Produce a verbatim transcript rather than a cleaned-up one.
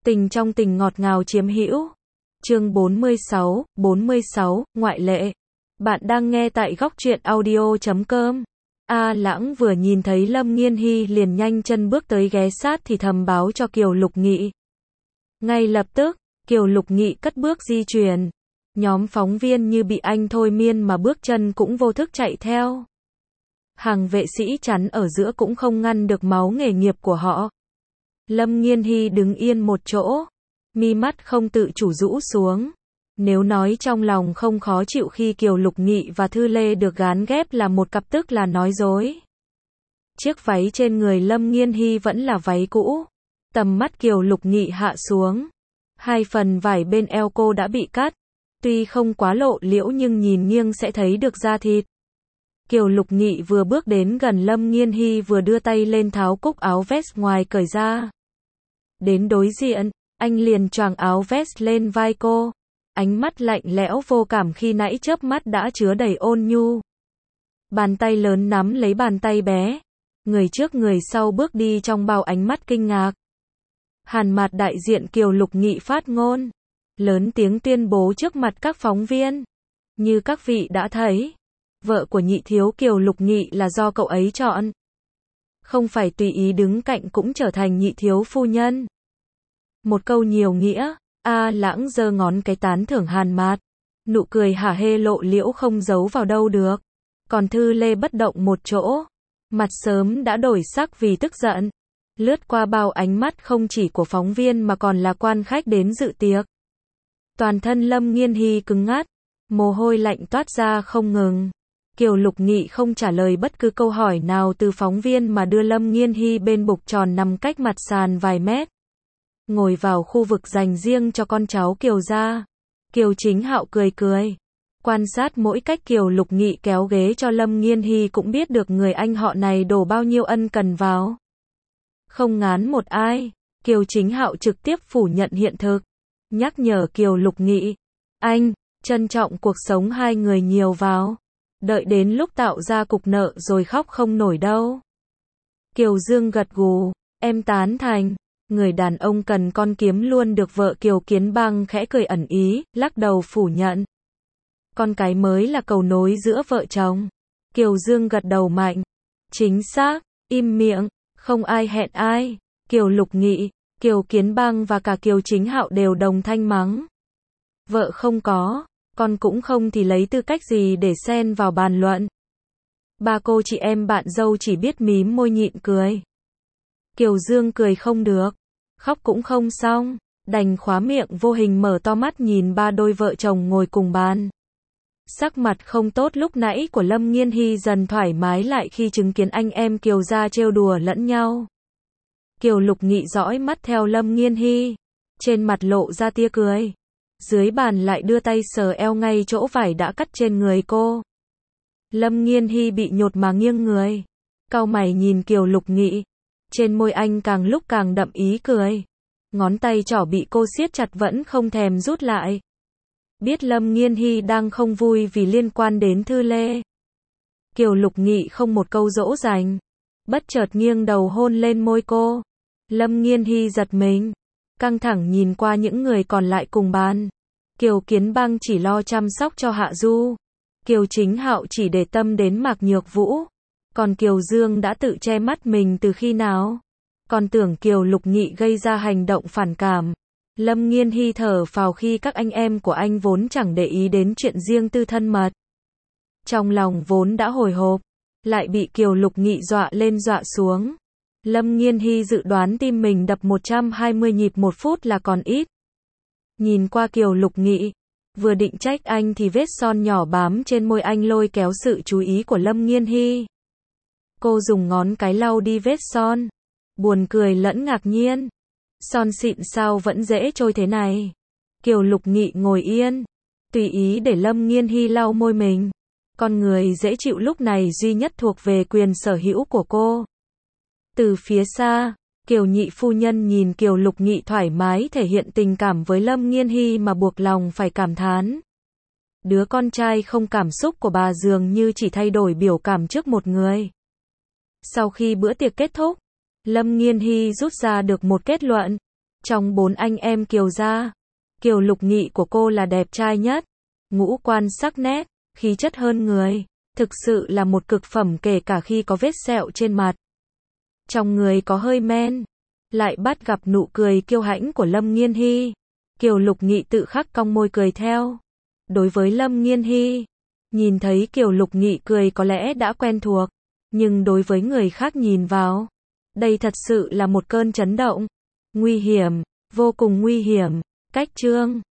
Tình trong tình ngọt ngào chiếm hữu. Chương bốn mươi sáu, bốn mươi sáu, ngoại lệ. Bạn đang nghe tại góc truyện audio chấm com. A Lãng vừa nhìn thấy Lâm Nghiên Hy liền nhanh chân bước tới ghé sát thì thầm báo cho Kiều Lục Nghị. Ngay lập tức, Kiều Lục Nghị cất bước di chuyển. Nhóm phóng viên như bị anh thôi miên mà bước chân cũng vô thức chạy theo. Hàng vệ sĩ chắn ở giữa cũng không ngăn được máu nghề nghiệp của họ. Lâm Nghiên Hy đứng yên một chỗ, mi mắt không tự chủ rũ xuống. Nếu nói trong lòng không khó chịu khi Kiều Lục Nghị và Thư Lê được gán ghép là một cặp tức là nói dối. Chiếc váy trên người Lâm Nghiên Hy vẫn là váy cũ. Tầm mắt Kiều Lục Nghị hạ xuống. Hai phần vải bên eo cô đã bị cắt. Tuy không quá lộ liễu nhưng nhìn nghiêng sẽ thấy được da thịt. Kiều Lục Nghị vừa bước đến gần Lâm Nghiên Hy vừa đưa tay lên tháo cúc áo vest ngoài cởi ra. Đến đối diện, anh liền choàng áo vest lên vai cô. Ánh mắt lạnh lẽo vô cảm khi nãy chớp mắt đã chứa đầy ôn nhu. Bàn tay lớn nắm lấy bàn tay bé. Người trước người sau bước đi trong bao ánh mắt kinh ngạc. Hàn Mạt đại diện Kiều Lục Nghị phát ngôn. Lớn tiếng tuyên bố trước mặt các phóng viên. Như các vị đã thấy, vợ của nhị thiếu Kiều Lục Nghị là do cậu ấy chọn. Không phải tùy ý đứng cạnh cũng trở thành nhị thiếu phu nhân. Một câu nhiều nghĩa, A Lãng giơ ngón cái tán thưởng Hàn Mạt. Nụ cười hả hê lộ liễu không giấu vào đâu được. Còn Thư Lê bất động một chỗ. Mặt sớm đã đổi sắc vì tức giận. Lướt qua bao ánh mắt không chỉ của phóng viên mà còn là quan khách đến dự tiệc. Toàn thân Lâm Nghiên Hy cứng ngắt. Mồ hôi lạnh toát ra không ngừng. Kiều Lục Nghị không trả lời bất cứ câu hỏi nào từ phóng viên mà đưa Lâm Nghiên Hy bên bục tròn nằm cách mặt sàn vài mét. Ngồi vào khu vực dành riêng cho con cháu Kiều gia. Kiều Chính Hạo cười cười. Quan sát mỗi cách Kiều Lục Nghị kéo ghế cho Lâm Nghiên Hy cũng biết được người anh họ này đổ bao nhiêu ân cần vào. Không ngán một ai, Kiều Chính Hạo trực tiếp phủ nhận hiện thực. Nhắc nhở Kiều Lục Nghị. Anh, trân trọng cuộc sống hai người nhiều vào. Đợi đến lúc tạo ra cục nợ rồi khóc không nổi đâu. Kiều Dương gật gù. Em tán thành. Người đàn ông cần con kiếm luôn được vợ Kiều Kiến Bang khẽ cười ẩn ý, lắc đầu phủ nhận. Con cái mới là cầu nối giữa vợ chồng. Kiều Dương gật đầu mạnh. Chính xác, im miệng, không ai hẹn ai. Kiều Lục Nghị, Kiều Kiến Bang và cả Kiều Chính Hạo đều đồng thanh mắng. Vợ không có, con cũng không thì lấy tư cách gì để xen vào bàn luận. Ba cô chị em bạn dâu chỉ biết mím môi nhịn cười. Kiều Dương cười không được, khóc cũng không xong, đành khóa miệng vô hình mở to mắt nhìn ba đôi vợ chồng ngồi cùng bàn. Sắc mặt không tốt lúc nãy của Lâm Nghiên Hy dần thoải mái lại khi chứng kiến anh em Kiều gia trêu đùa lẫn nhau. Kiều Lục Nghị dõi mắt theo Lâm Nghiên Hy, trên mặt lộ ra tia cười. Dưới bàn lại đưa tay sờ eo ngay chỗ vải đã cắt trên người cô. Lâm Nghiên Hy bị nhột mà nghiêng người, cau mày nhìn Kiều Lục Nghị. Trên môi anh càng lúc càng đậm ý cười. Ngón tay trỏ bị cô siết chặt vẫn không thèm rút lại. Biết Lâm Nghiên Hy đang không vui vì liên quan đến Thư Lê. Kiều Lục Nghị không một câu dỗ dành. Bất chợt nghiêng đầu hôn lên môi cô. Lâm Nghiên Hy giật mình. Căng thẳng nhìn qua những người còn lại cùng bàn. Kiều Kiến Bang chỉ lo chăm sóc cho Hạ Du. Kiều Chính Hạo chỉ để tâm đến Mạc Nhược Vũ. Còn Kiều Dương đã tự che mắt mình từ khi nào? Còn tưởng Kiều Lục Nghị gây ra hành động phản cảm. Lâm Nghiên Hy thở phào khi các anh em của anh vốn chẳng để ý đến chuyện riêng tư thân mật. Trong lòng vốn đã hồi hộp, lại bị Kiều Lục Nghị dọa lên dọa xuống. Lâm Nghiên Hy dự đoán tim mình đập một trăm hai mươi nhịp một phút là còn ít. Nhìn qua Kiều Lục Nghị, vừa định trách anh thì vết son nhỏ bám trên môi anh lôi kéo sự chú ý của Lâm Nghiên Hy. Cô dùng ngón cái lau đi vết son. Buồn cười lẫn ngạc nhiên. Son xịn sao vẫn dễ trôi thế này. Kiều Lục Nghị ngồi yên, tùy ý để Lâm Nghiên Hy lau môi mình. Con người dễ chịu lúc này duy nhất thuộc về quyền sở hữu của cô. Từ phía xa, Kiều nhị phu nhân nhìn Kiều Lục Nghị thoải mái thể hiện tình cảm với Lâm Nghiên Hy mà buộc lòng phải cảm thán. Đứa con trai không cảm xúc của bà dường như chỉ thay đổi biểu cảm trước một người. Sau khi bữa tiệc kết thúc, Lâm Nghiên Hy rút ra được một kết luận. Trong bốn anh em Kiều gia, Kiều Lục Nghị của cô là đẹp trai nhất, ngũ quan sắc nét, khí chất hơn người, thực sự là một cực phẩm kể cả khi có vết sẹo trên mặt. Trong người có hơi men, lại bắt gặp nụ cười kiêu hãnh của Lâm Nghiên Hy. Kiều Lục Nghị tự khắc cong môi cười theo. Đối với Lâm Nghiên Hy, nhìn thấy Kiều Lục Nghị cười có lẽ đã quen thuộc, nhưng đối với người khác nhìn vào, đây thật sự là một cơn chấn động. Nguy hiểm, vô cùng nguy hiểm. Cách chương